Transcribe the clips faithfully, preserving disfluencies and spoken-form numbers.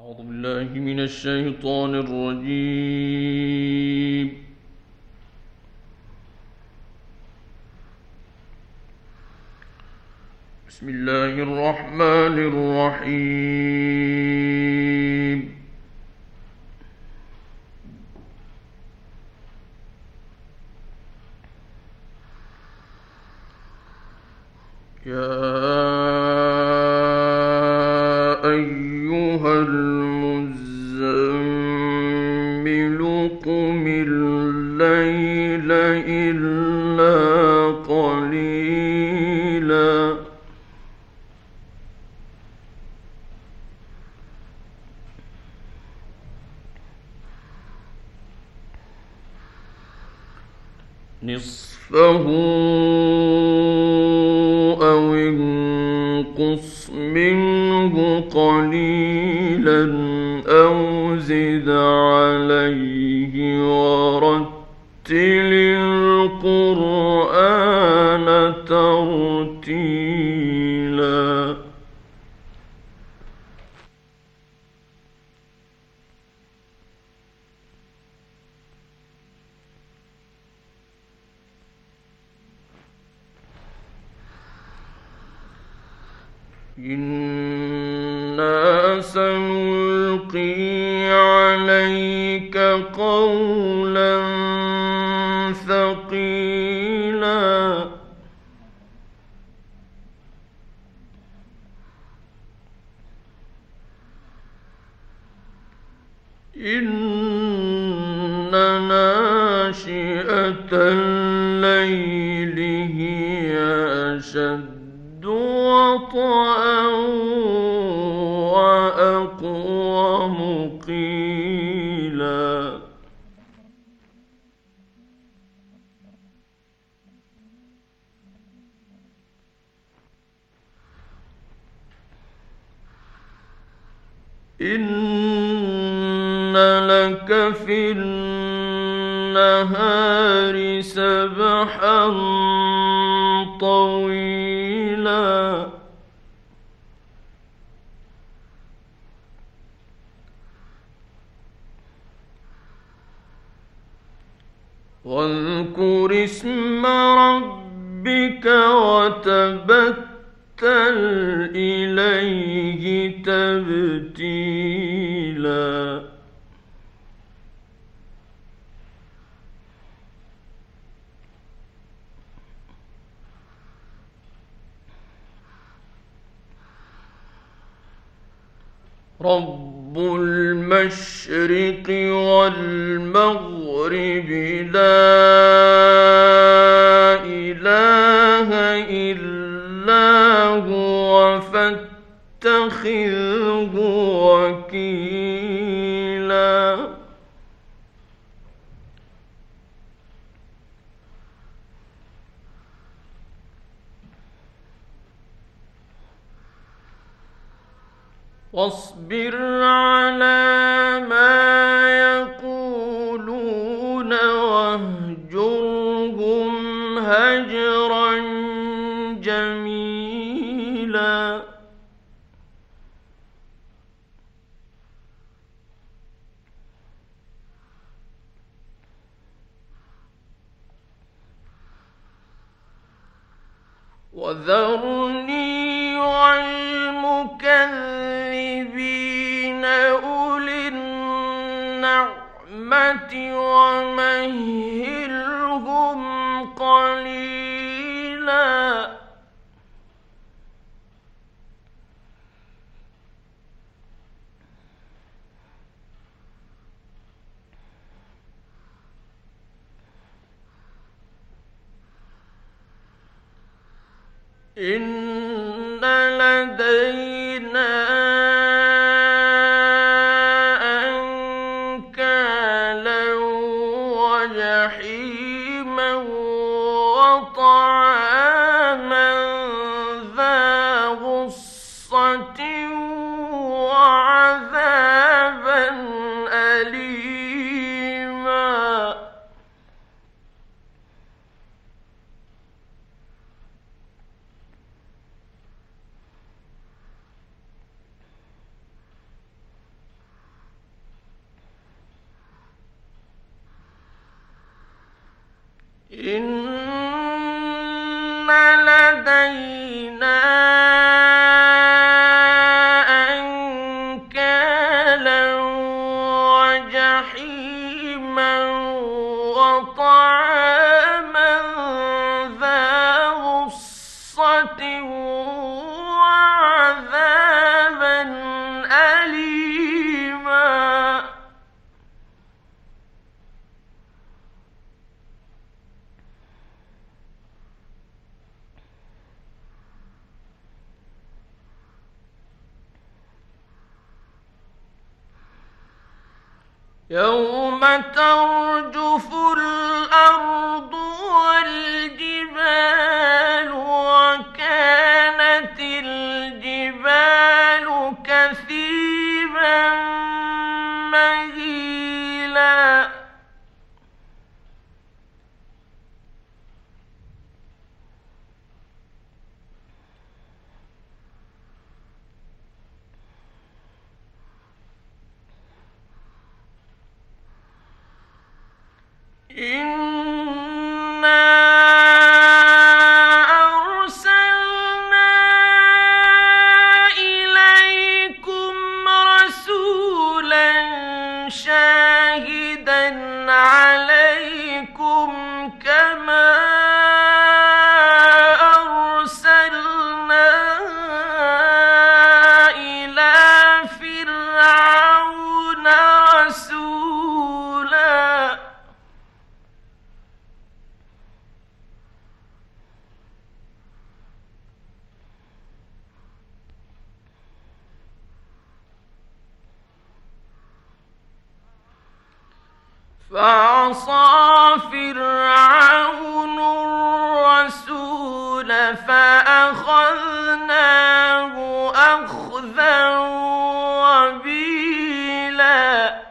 أعوذ بالله من الشيطان الرجيم. بسم الله الرحمن الرحيم. يا أيها المزمل قم الليل إلا قليلا نصفه أو انقص منه قليلا أو زد عليه ورتل القرآن ترتيلا. إنا سنلقي عليك قولا ثقيلا إن ناشئة الليل هي أشد وطئا وأقوم قيلا. إن لك في النهار سبحا طويلا واذكر اسم ربك وتبتل إليه تبتيلا. رب المشرق والمغرب لا إله إلا هو فاتخذه وكيلا. واصبر على ما يقولون واهجرهم هجرا جميلا. وذرني والمكذبين أولي النعمة ومهلهم قليلا. إن لدينا أنكالا وجحيما وطعاما ذا غصة وعذابا أليما. إن لدينا أنكالا وجحيما وطعاما ذا غصة وعذابا أليما يوم ترجف الأرض والجبال وكانت الجبال كثيبا مهيلا إنا أرسلنا إليكم رسولا شاهدا عليكم كما أرسلنا إلى فرعون رسولا فعصى فرعون الرسول فأخذناه أخذا وبيلا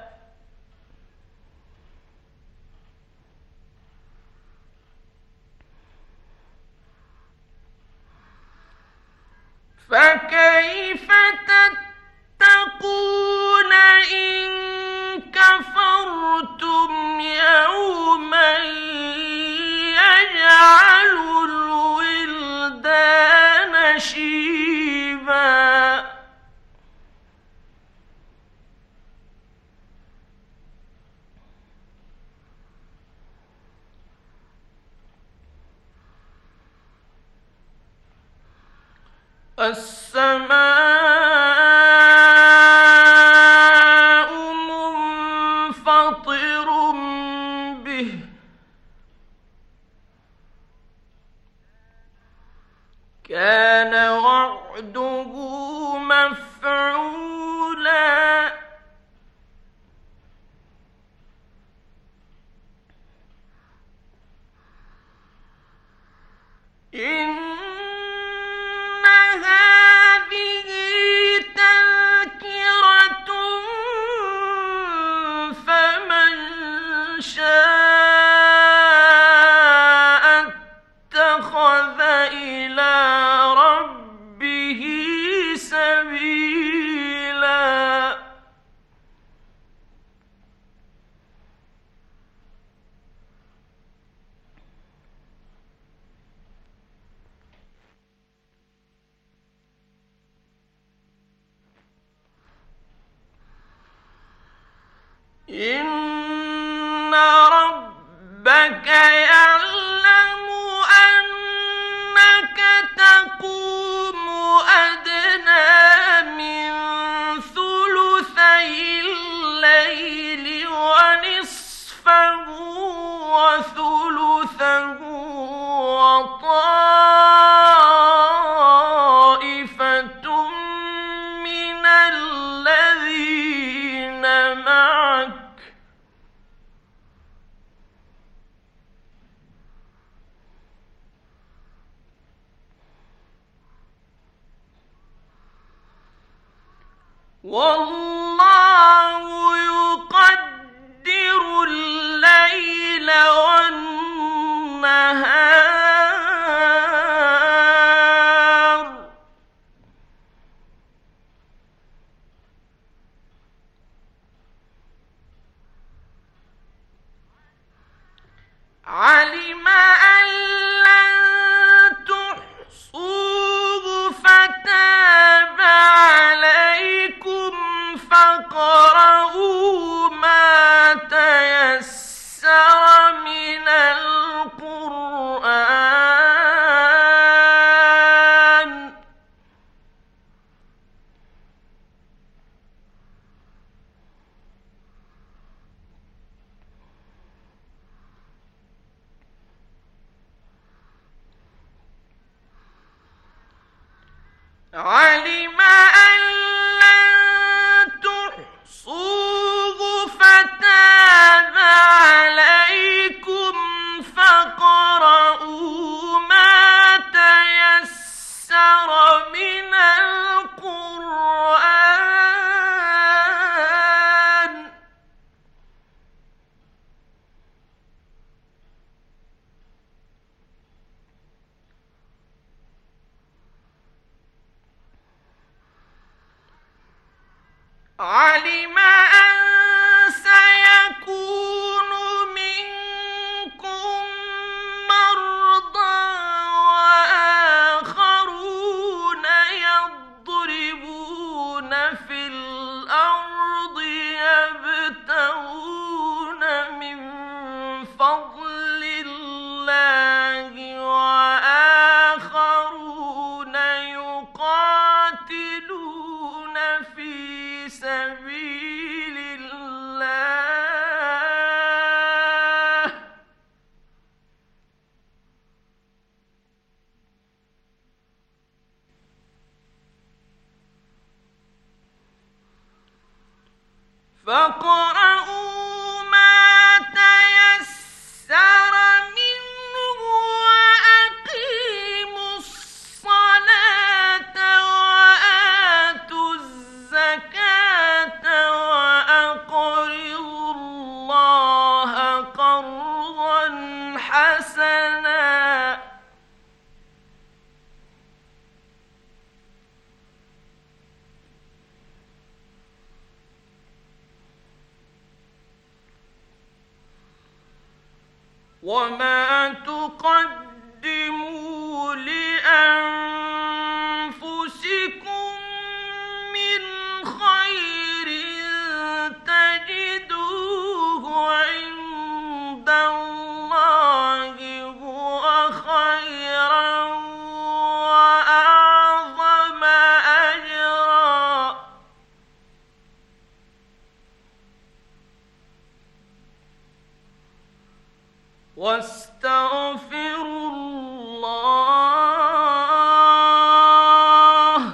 فكيف تتقون إن كفرتم يوما يجعل الولدان شيبا السماء منفطر به كان وعده مفعولا إن هذه تذكرة فمن شاء اتخذ إلى ربه سبيلا إن ربك يعلم أنك تقوم أدنى من ثلثي الليل ونصفه وثلثه وطائفة من الذين معك والله يقدر الليل والنهار علم فاقرؤوا ما تيسر من القرآن. علم أن لن تحصوه فتاب عليكم فاقرؤوا ما تيسر من القرآن. علم أن سيكون منكم مرضى وآخرون يضربون في الأرض يبتغون من فضل الله وآخرون يقاتلون في سبيل الله فاقرؤوا ما تيسر منه وأقيموا الصلاة وآتوا الزكاة وأقرضوا الله قرضا حسنا وما تقدموا لأنفسكم من خير تجدوه عند الله هو خيرا وأعظم أجرا واستغفروا الله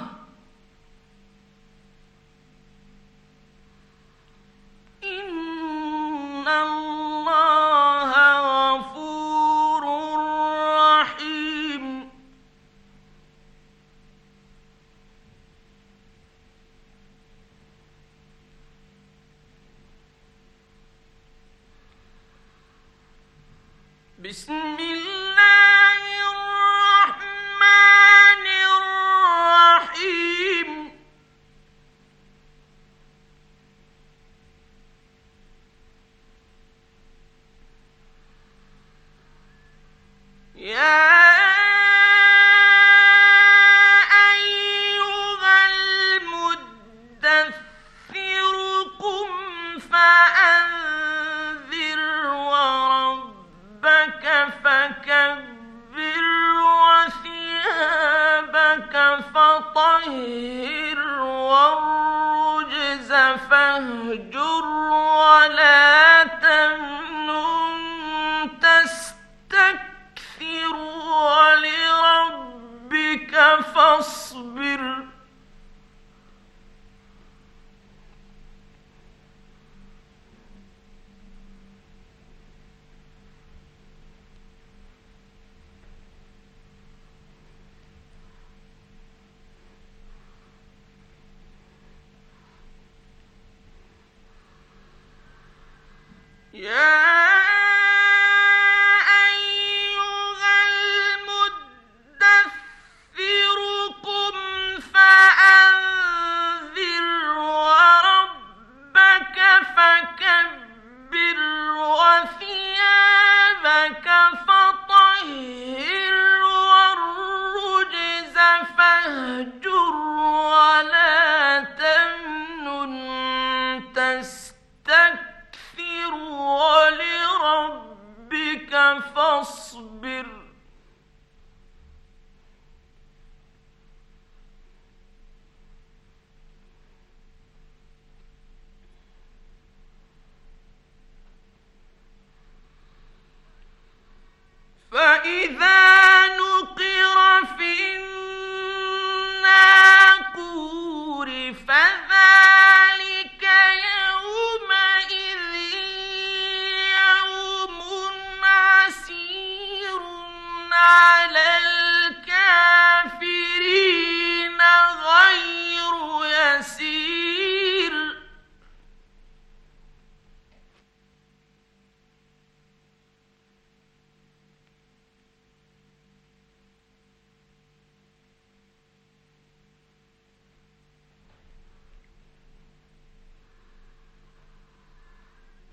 إن الله غفور رحيم. بسم الله الرحمن الرحيم. يا أيها المدثر قم فأنذر وربك فكبر وثيابك فطهر والرجز فاهجر ولا تمنن تستكثر ولربك فاصبر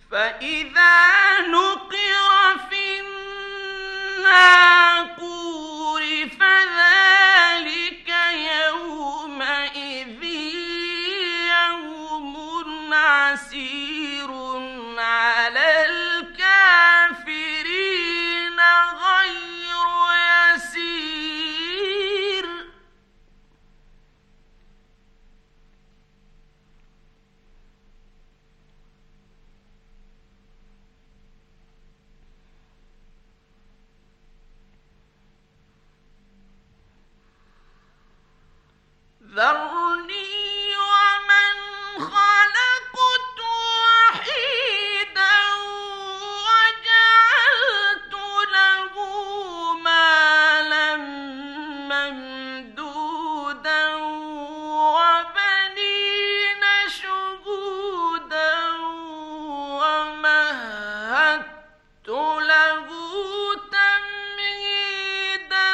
فإذا نقر في الناقور فذلك يومئذ يوم عسير على الكافرين غير يسير. ذرني ومن خلقت وحيدا وجعلت له مالا ممدودا وبنين شهودا ومهدت له تمهيدا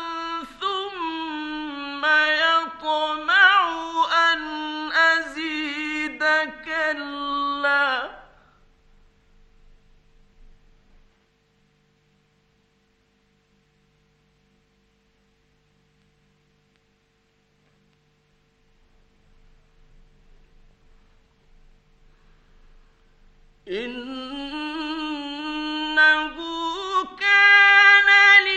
ثم يطمع أن أزيد كلا إنه كان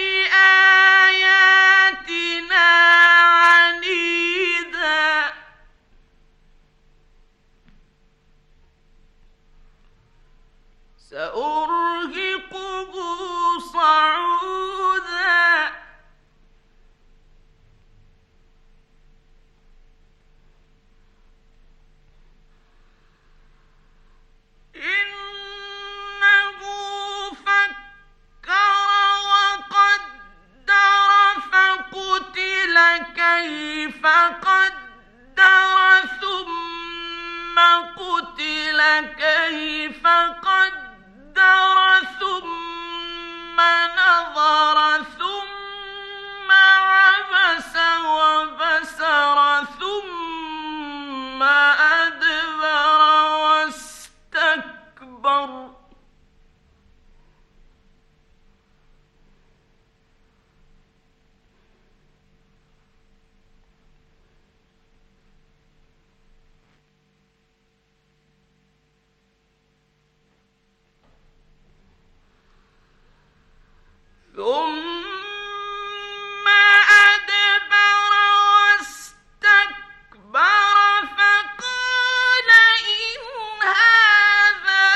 لآياتنا عنيدا. سأرهقه صعودا إنه فكر وقدر فقتل كيف قدر ثم قتل كيف قدر ثم نظر ثم عبس وبسر ثم أدبر واستكبر. ثم أدبر واستكبر فقال إن هذا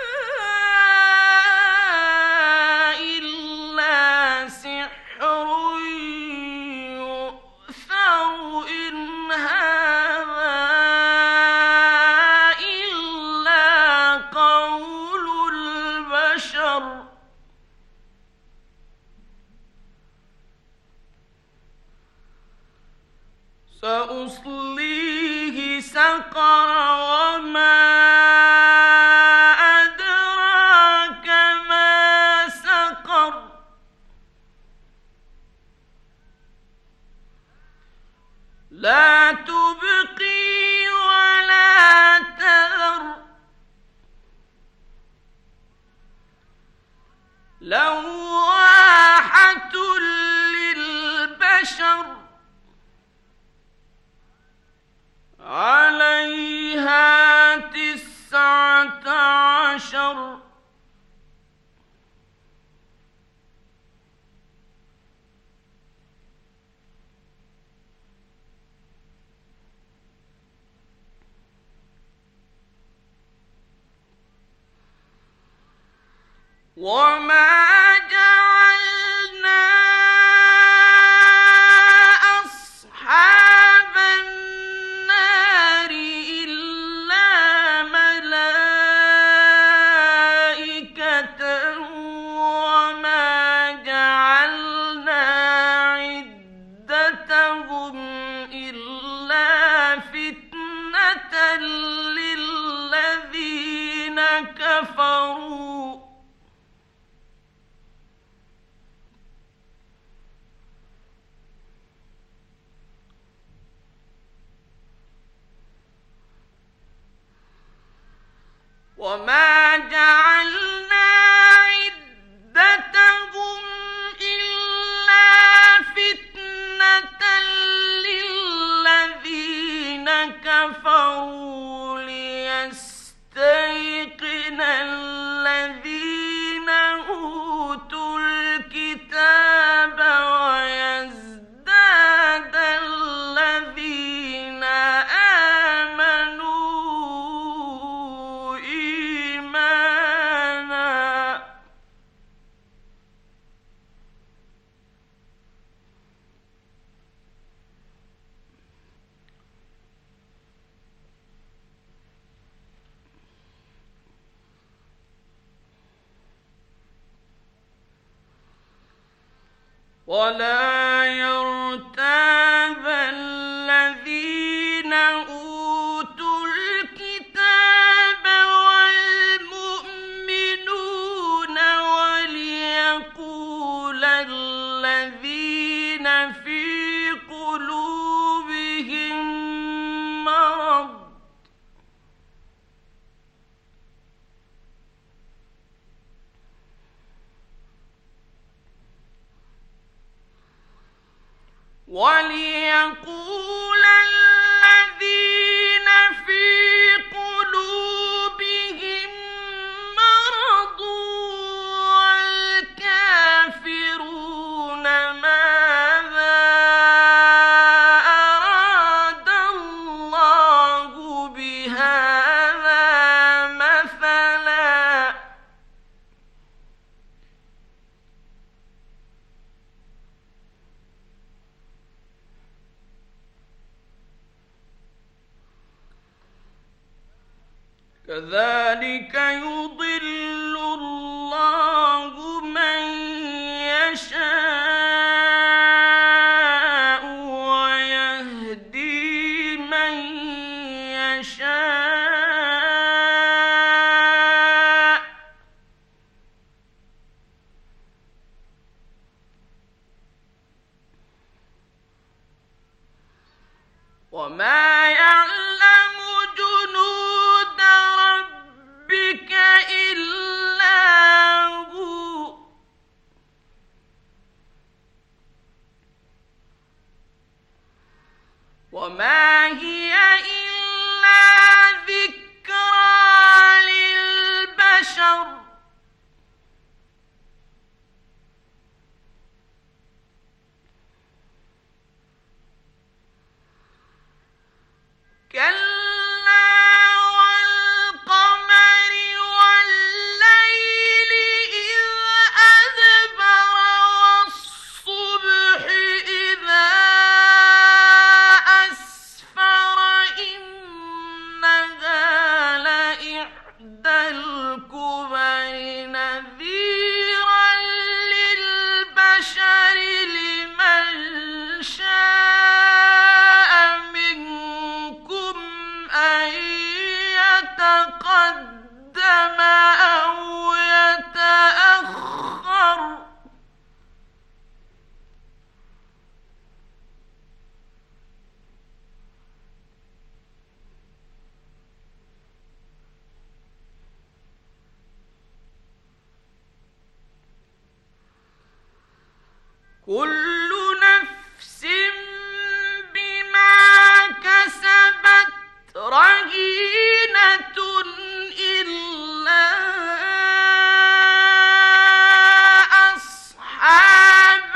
إلا سحر يؤثر إن هذا إلا قول البشر. سأصليه سقر وما أدراك ما سقر. لا تبقي ولا تذر لواحة للبشر عليها تسعة عشر. وما جعلنا أصحاب النار إلا ملائكة وما جعلنا عدتهم إلا فتنة للذين كفروا وما ولا يرتاب الذين أوتوا الكتاب والمؤمنون وليقول الذين في قلوبهم مرض وليقول الذين في قلوبهم مرض والكافرون ماذا أراد الله بهذا مثلا كذلك يضل الله من يشاء ويهدي من يشاء وما يعلم جنود ربك إلا هو وما هي إلا ذكرى للبشر كلا والقمر والليل إذ أدبر والصبح إذا أسفر إنها لإحدى الكبر نذيرا للبشر لمن شاء منكم أن يتقدم أو يتأخر كل نفس بما كسبت رهينة إلا أصحاب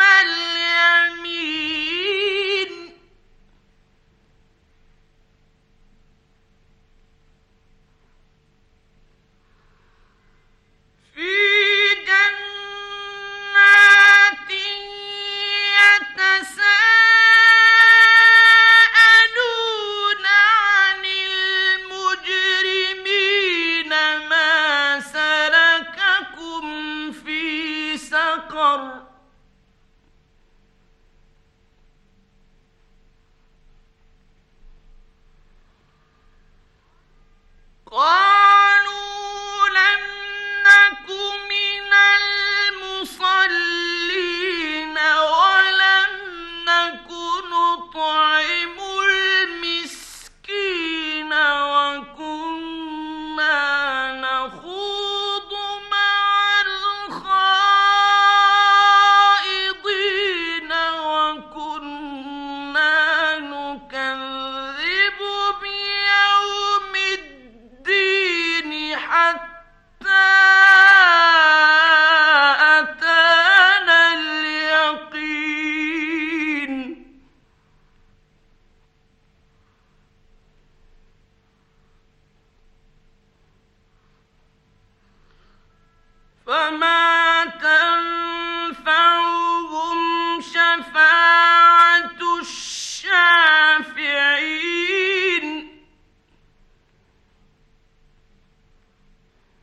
اليمين في جنات يتساءلون عن المجرمين ما سلككم في سقر قالوا لم نك من المصلين ولم نك نطعم المسكين وكنا نخوض مع الخائضين وكنا نكذب بيوم الدين حتى أتانا اليقين فما تنفعهم شفاعة الشافعين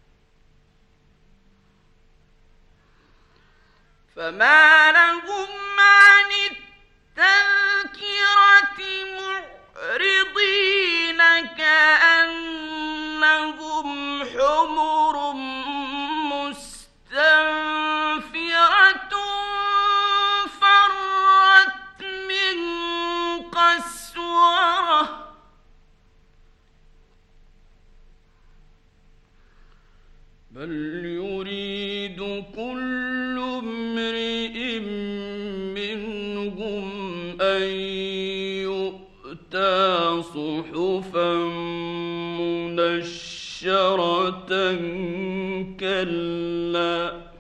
فما لهم عن التذكرة معرضين كأنهم حمر مستنفرة فرت من قسورة بل يريد كل امرئ منهم أن يؤتى صحفا منشرة كلا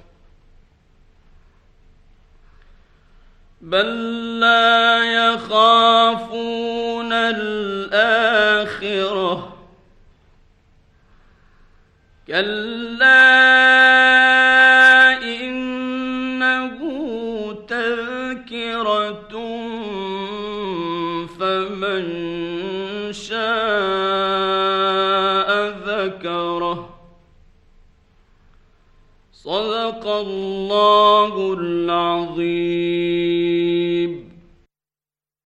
بل لا يخافون الآخرة كلا إنه تذكرة فمن شاء ذكره صدق الله العظيم.